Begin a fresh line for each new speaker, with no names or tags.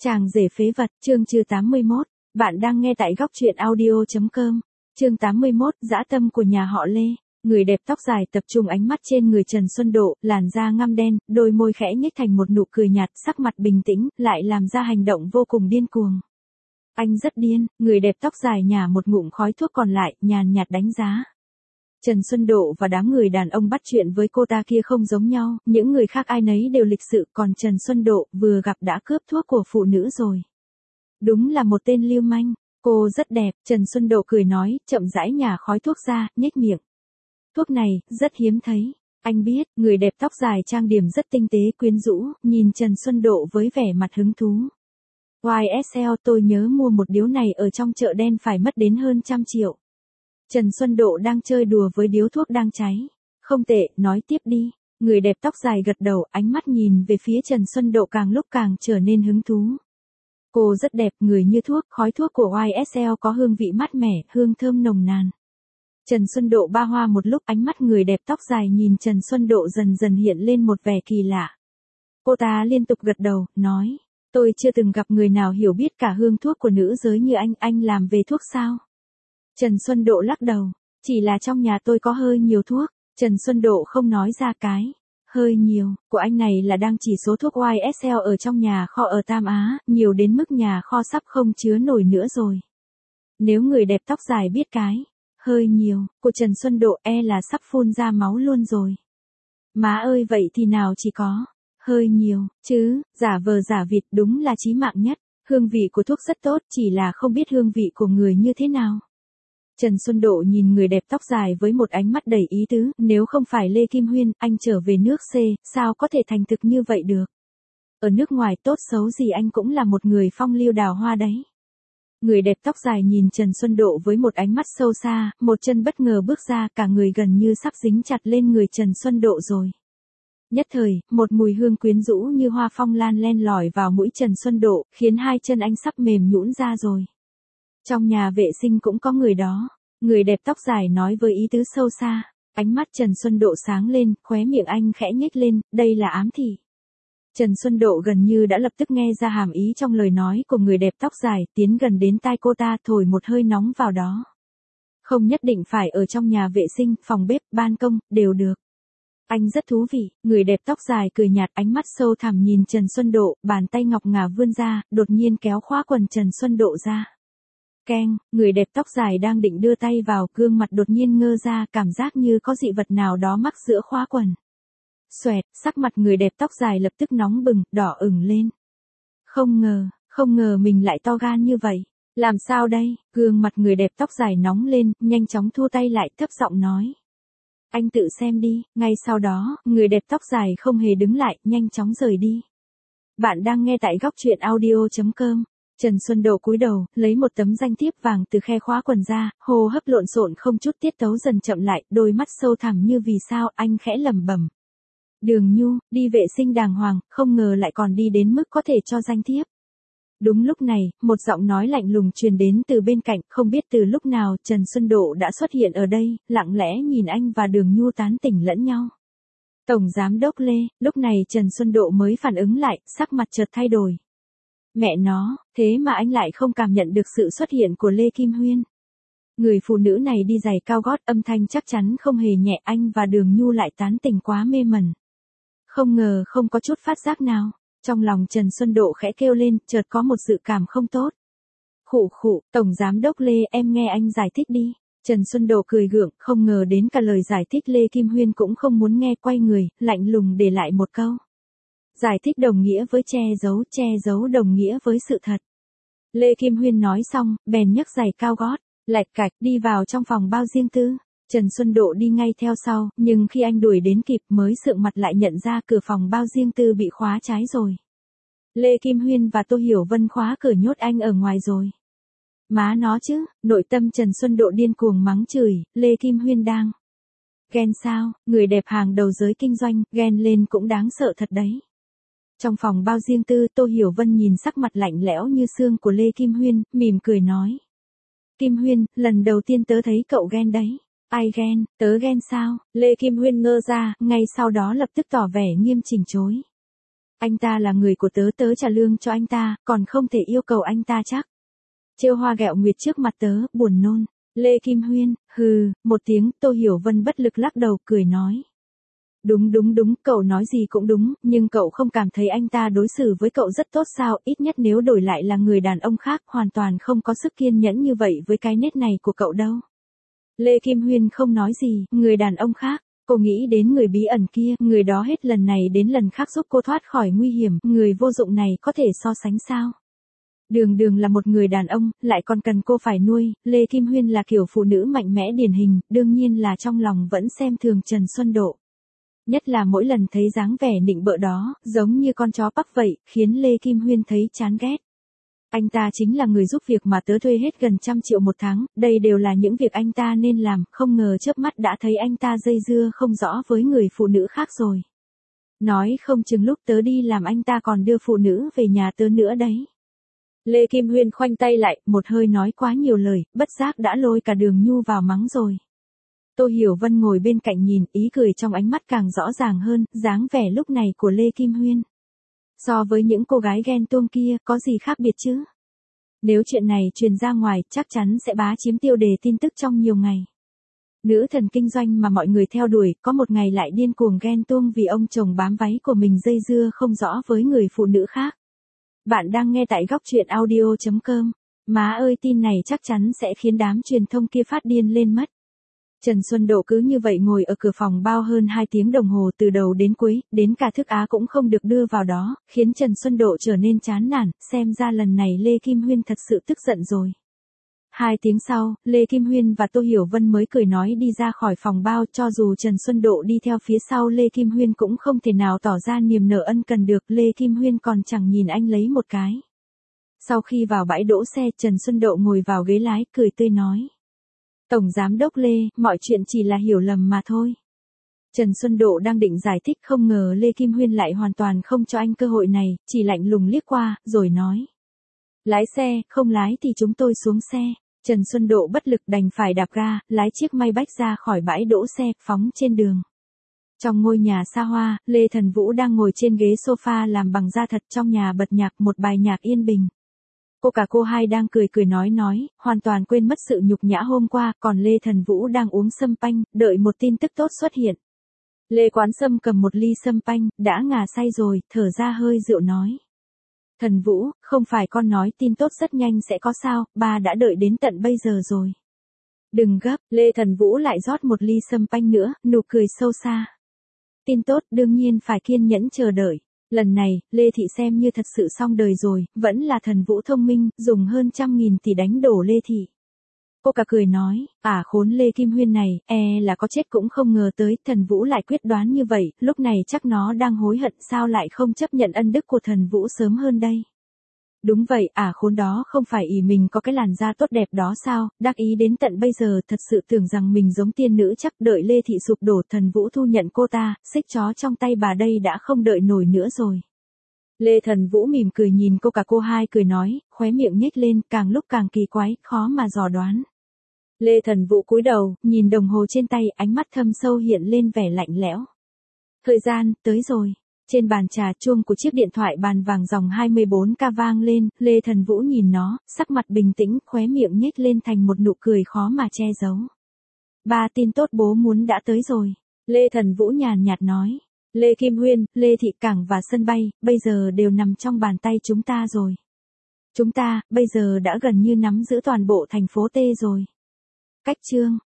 Chàng rể phế vật, chương 81. Bạn đang nghe tại góc truyện audio.com. Chương 81, dã tâm của nhà họ Lê. Người đẹp tóc dài tập trung ánh mắt trên người Trần Xuân Độ, làn da ngăm đen, đôi môi khẽ nhếch thành một nụ cười nhạt, sắc mặt bình tĩnh, lại làm ra hành động vô cùng điên cuồng. Anh rất điên, người đẹp tóc dài nhả một ngụm khói thuốc còn lại, nhàn nhạt đánh giá. Trần Xuân Độ và đám người đàn ông bắt chuyện với cô ta kia không giống nhau, những người khác ai nấy đều lịch sự, còn Trần Xuân Độ vừa gặp đã cướp thuốc của phụ nữ rồi. Đúng là một tên lưu manh, cô rất đẹp, Trần Xuân Độ cười nói, chậm rãi nhả khói thuốc ra, nhếch miệng. Thuốc này, rất hiếm thấy. Anh biết, người đẹp tóc dài trang điểm rất tinh tế quyến rũ, nhìn Trần Xuân Độ với vẻ mặt hứng thú. YSL tôi nhớ mua một điếu này ở trong chợ đen phải mất đến hơn 100 triệu. Trần Xuân Độ đang chơi đùa với điếu thuốc đang cháy. Không tệ, nói tiếp đi. Người đẹp tóc dài gật đầu, ánh mắt nhìn về phía Trần Xuân Độ càng lúc càng trở nên hứng thú. Cô rất đẹp, người như thuốc, khói thuốc của YSL có hương vị mát mẻ, hương thơm nồng nàn. Trần Xuân Độ ba hoa một lúc, ánh mắt người đẹp tóc dài nhìn Trần Xuân Độ dần dần hiện lên một vẻ kỳ lạ. Cô ta liên tục gật đầu, nói, tôi chưa từng gặp người nào hiểu biết cả hương thuốc của nữ giới như anh làm về thuốc sao? Trần Xuân Độ lắc đầu, chỉ là trong nhà tôi có hơi nhiều thuốc. Trần Xuân Độ không nói ra cái hơi nhiều của anh này là đang chỉ số thuốc YSL ở trong nhà kho ở Tam Á, nhiều đến mức nhà kho sắp không chứa nổi nữa rồi. Nếu người đẹp tóc dài biết cái hơi nhiều của Trần Xuân Độ là sắp phun ra máu luôn rồi. Má ơi, vậy thì nào chỉ có hơi nhiều chứ, giả vờ giả vịt đúng là chí mạng nhất. Hương vị của thuốc rất tốt, chỉ là không biết hương vị của người như thế nào. Trần Xuân Độ nhìn người đẹp tóc dài với một ánh mắt đầy ý tứ, nếu không phải Lê Kim Huyên, anh trở về nước C, sao có thể thành thực như vậy được? Ở nước ngoài tốt xấu gì anh cũng là một người phong lưu đào hoa đấy. Người đẹp tóc dài nhìn Trần Xuân Độ với một ánh mắt sâu xa, một chân bất ngờ bước ra, cả người gần như sắp dính chặt lên người Trần Xuân Độ rồi. Nhất thời, một mùi hương quyến rũ như hoa phong lan len lỏi vào mũi Trần Xuân Độ, khiến hai chân anh sắp mềm nhũn ra rồi. Trong nhà vệ sinh cũng có người đó. Người đẹp tóc dài nói với ý tứ sâu xa. Ánh mắt Trần Xuân Độ sáng lên, khóe miệng anh khẽ nhếch lên, đây là ám thị. Trần Xuân Độ gần như đã lập tức nghe ra hàm ý trong lời nói của người đẹp tóc dài, tiến gần đến tai cô ta thổi một hơi nóng vào đó. Không nhất định phải ở trong nhà vệ sinh, phòng bếp, ban công, đều được. Anh rất thú vị, người đẹp tóc dài cười nhạt, ánh mắt sâu thẳm nhìn Trần Xuân Độ, bàn tay ngọc ngà vươn ra, đột nhiên kéo khóa quần Trần Xuân Độ ra. Keng, người đẹp tóc dài đang định đưa tay vào, gương mặt đột nhiên ngơ ra, cảm giác như có dị vật nào đó mắc giữa khóa quần. Xoẹt, sắc mặt người đẹp tóc dài lập tức nóng bừng, đỏ ửng lên. Không ngờ mình lại to gan như vậy. Làm sao đây? Gương mặt người đẹp tóc dài nóng lên, nhanh chóng thu tay lại, thấp giọng nói. Anh tự xem đi. Ngay sau đó, người đẹp tóc dài không hề đứng lại, nhanh chóng rời đi. Bạn đang nghe tại góc truyện audio.com. Trần Xuân Độ cúi đầu, lấy một tấm danh thiếp vàng từ khe khóa quần ra, hô hấp lộn xộn không chút tiết tấu dần chậm lại, đôi mắt sâu thẳm như vì sao, anh khẽ lẩm bẩm. Đường Nhu, đi vệ sinh đàng hoàng, không ngờ lại còn đi đến mức có thể cho danh thiếp. Đúng lúc này, một giọng nói lạnh lùng truyền đến từ bên cạnh, không biết từ lúc nào Trần Xuân Độ đã xuất hiện ở đây, lặng lẽ nhìn anh và Đường Nhu tán tỉnh lẫn nhau. Tổng Giám đốc Lê, lúc này Trần Xuân Độ mới phản ứng lại, sắc mặt chợt thay đổi. Mẹ nó, thế mà anh lại không cảm nhận được sự xuất hiện của Lê Kim Huyên. Người phụ nữ này đi giày cao gót, âm thanh chắc chắn không hề nhẹ, anh và Đường Nhu lại tán tỉnh quá mê mẩn. Không ngờ không có chút phát giác nào. Trong lòng Trần Xuân Độ khẽ kêu lên, chợt có một dự cảm không tốt. Khụ, Tổng Giám đốc Lê, em nghe anh giải thích đi. Trần Xuân Độ cười gượng, không ngờ đến cả lời giải thích Lê Kim Huyên cũng không muốn nghe, quay người, lạnh lùng để lại một câu. Giải thích đồng nghĩa với che giấu đồng nghĩa với sự thật. Lê Kim Huyên nói xong, bèn nhấc giày cao gót, lạch cạch đi vào trong phòng bao riêng tư. Trần Xuân Độ đi ngay theo sau, nhưng khi anh đuổi đến kịp mới sượng mặt lại nhận ra cửa phòng bao riêng tư bị khóa trái rồi. Lê Kim Huyên và Tô Hiểu Vân khóa cửa nhốt anh ở ngoài rồi. Má nó chứ, nội tâm Trần Xuân Độ điên cuồng mắng chửi, Lê Kim Huyên đang ghen sao, người đẹp hàng đầu giới kinh doanh, ghen lên cũng đáng sợ thật đấy. Trong phòng bao riêng tư, Tô Hiểu Vân nhìn sắc mặt lạnh lẽo như xương của Lê Kim Huyên, mỉm cười nói. Kim Huyên, lần đầu tiên tớ thấy cậu ghen đấy. Ai ghen, tớ ghen sao? Lê Kim Huyên ngơ ra, ngay sau đó lập tức tỏ vẻ nghiêm chỉnh chối. Anh ta là người của tớ, tớ trả lương cho anh ta, còn không thể yêu cầu anh ta chắc. Trêu hoa ghẹo nguyệt trước mặt tớ, buồn nôn. Lê Kim Huyên, hừ, một tiếng. Tô Hiểu Vân bất lực lắc đầu, cười nói. Đúng, cậu nói gì cũng đúng, nhưng cậu không cảm thấy anh ta đối xử với cậu rất tốt sao, ít nhất nếu đổi lại là người đàn ông khác, hoàn toàn không có sức kiên nhẫn như vậy với cái nết này của cậu đâu. Lê Kim Huyên không nói gì, người đàn ông khác, cô nghĩ đến người bí ẩn kia, người đó hết lần này đến lần khác giúp cô thoát khỏi nguy hiểm, người vô dụng này có thể so sánh sao? Đường là một người đàn ông, lại còn cần cô phải nuôi, Lê Kim Huyên là kiểu phụ nữ mạnh mẽ điển hình, đương nhiên là trong lòng vẫn xem thường Trần Xuân Độ. Nhất là mỗi lần thấy dáng vẻ nịnh bợ đó, giống như con chó Bắc vậy, khiến Lê Kim Huyên thấy chán ghét. Anh ta chính là người giúp việc mà tớ thuê hết gần 100 triệu một tháng, đây đều là những việc anh ta nên làm, không ngờ chớp mắt đã thấy anh ta dây dưa không rõ với người phụ nữ khác rồi. Nói không chừng lúc tớ đi làm anh ta còn đưa phụ nữ về nhà tớ nữa đấy. Lê Kim Huyên khoanh tay lại, một hơi nói quá nhiều lời, bất giác đã lôi cả Đường Nhu vào mắng rồi. Tô Hiểu Vân ngồi bên cạnh nhìn, ý cười trong ánh mắt càng rõ ràng hơn, dáng vẻ lúc này của Lê Kim Huyên. So với những cô gái ghen tuông kia, có gì khác biệt chứ? Nếu chuyện này truyền ra ngoài, chắc chắn sẽ bá chiếm tiêu đề tin tức trong nhiều ngày. Nữ thần kinh doanh mà mọi người theo đuổi, có một ngày lại điên cuồng ghen tuông vì ông chồng bám váy của mình dây dưa không rõ với người phụ nữ khác. Bạn đang nghe tại góc truyện audio.com. Má ơi, tin này chắc chắn sẽ khiến đám truyền thông kia phát điên lên mất. Trần Xuân Độ cứ như vậy ngồi ở cửa phòng bao hơn 2 tiếng đồng hồ từ đầu đến cuối, đến cả thức Á cũng không được đưa vào đó, khiến Trần Xuân Độ trở nên chán nản, xem ra lần này Lê Kim Huyên thật sự tức giận rồi. 2 tiếng sau, Lê Kim Huyên và Tô Hiểu Vân mới cười nói đi ra khỏi phòng bao, cho dù Trần Xuân Độ đi theo phía sau Lê Kim Huyên cũng không thể nào tỏ ra niềm nở ân cần được, Lê Kim Huyên còn chẳng nhìn anh lấy một cái. Sau khi vào bãi đỗ xe, Trần Xuân Độ ngồi vào ghế lái, cười tươi nói. Tổng Giám đốc Lê, mọi chuyện chỉ là hiểu lầm mà thôi. Trần Xuân Độ đang định giải thích, không ngờ Lê Kim Huyên lại hoàn toàn không cho anh cơ hội này, chỉ lạnh lùng liếc qua, rồi nói. Lái xe, không lái thì chúng tôi xuống xe. Trần Xuân Độ bất lực đành phải đạp ga, lái chiếc Maybach ra khỏi bãi đỗ xe, phóng trên đường. Trong ngôi nhà xa hoa, Lê Thần Vũ đang ngồi trên ghế sofa làm bằng da thật, trong nhà bật nhạc, một bài nhạc yên bình. Cô hai đang cười nói, hoàn toàn quên mất sự nhục nhã hôm qua, còn Lê Thần Vũ đang uống sâm panh, đợi một tin tức tốt xuất hiện. Lê Quán Sâm cầm một ly sâm panh, đã ngà say rồi, thở ra hơi rượu nói. Thần Vũ, không phải con nói tin tốt rất nhanh sẽ có sao, ba đã đợi đến tận bây giờ rồi. Đừng gấp, Lê Thần Vũ lại rót một ly sâm panh nữa, nụ cười sâu xa. Tin tốt đương nhiên phải kiên nhẫn chờ đợi. Lần này, Lê Thị xem như thật sự xong đời rồi, vẫn là Thần Vũ thông minh, dùng hơn 100.000 tỷ đánh đổ Lê Thị. Cô cả cười nói, khốn Lê Kim Huyên này, là có chết cũng không ngờ tới, Thần Vũ lại quyết đoán như vậy, lúc này chắc nó đang hối hận sao lại không chấp nhận ân đức của Thần Vũ sớm hơn đây. Đúng vậy, khốn đó không phải ỷ mình có cái làn da tốt đẹp đó sao, đắc ý đến tận bây giờ thật sự tưởng rằng mình giống tiên nữ chắc, đợi Lê Thị sụp đổ Thần Vũ thu nhận cô ta, xích chó trong tay bà đây đã không đợi nổi nữa rồi. Lê Thần Vũ mỉm cười nhìn cô hai cười nói, khóe miệng nhếch lên, càng lúc càng kỳ quái, khó mà dò đoán. Lê Thần Vũ cúi đầu, nhìn đồng hồ trên tay, ánh mắt thâm sâu hiện lên vẻ lạnh lẽo. Thời gian, tới rồi. Trên bàn trà, chuông của chiếc điện thoại bàn vàng dòng 24K vang lên, Lê Thần Vũ nhìn nó, sắc mặt bình tĩnh, khóe miệng nhếch lên thành một nụ cười khó mà che giấu. Ba tin tốt bố muốn đã tới rồi. Lê Thần Vũ nhàn nhạt nói. Lê Kim Huyên, Lê Thị cảng và sân bay, bây giờ đều nằm trong bàn tay chúng ta rồi. Chúng ta, bây giờ đã gần như nắm giữ toàn bộ thành phố T rồi. Cách chương.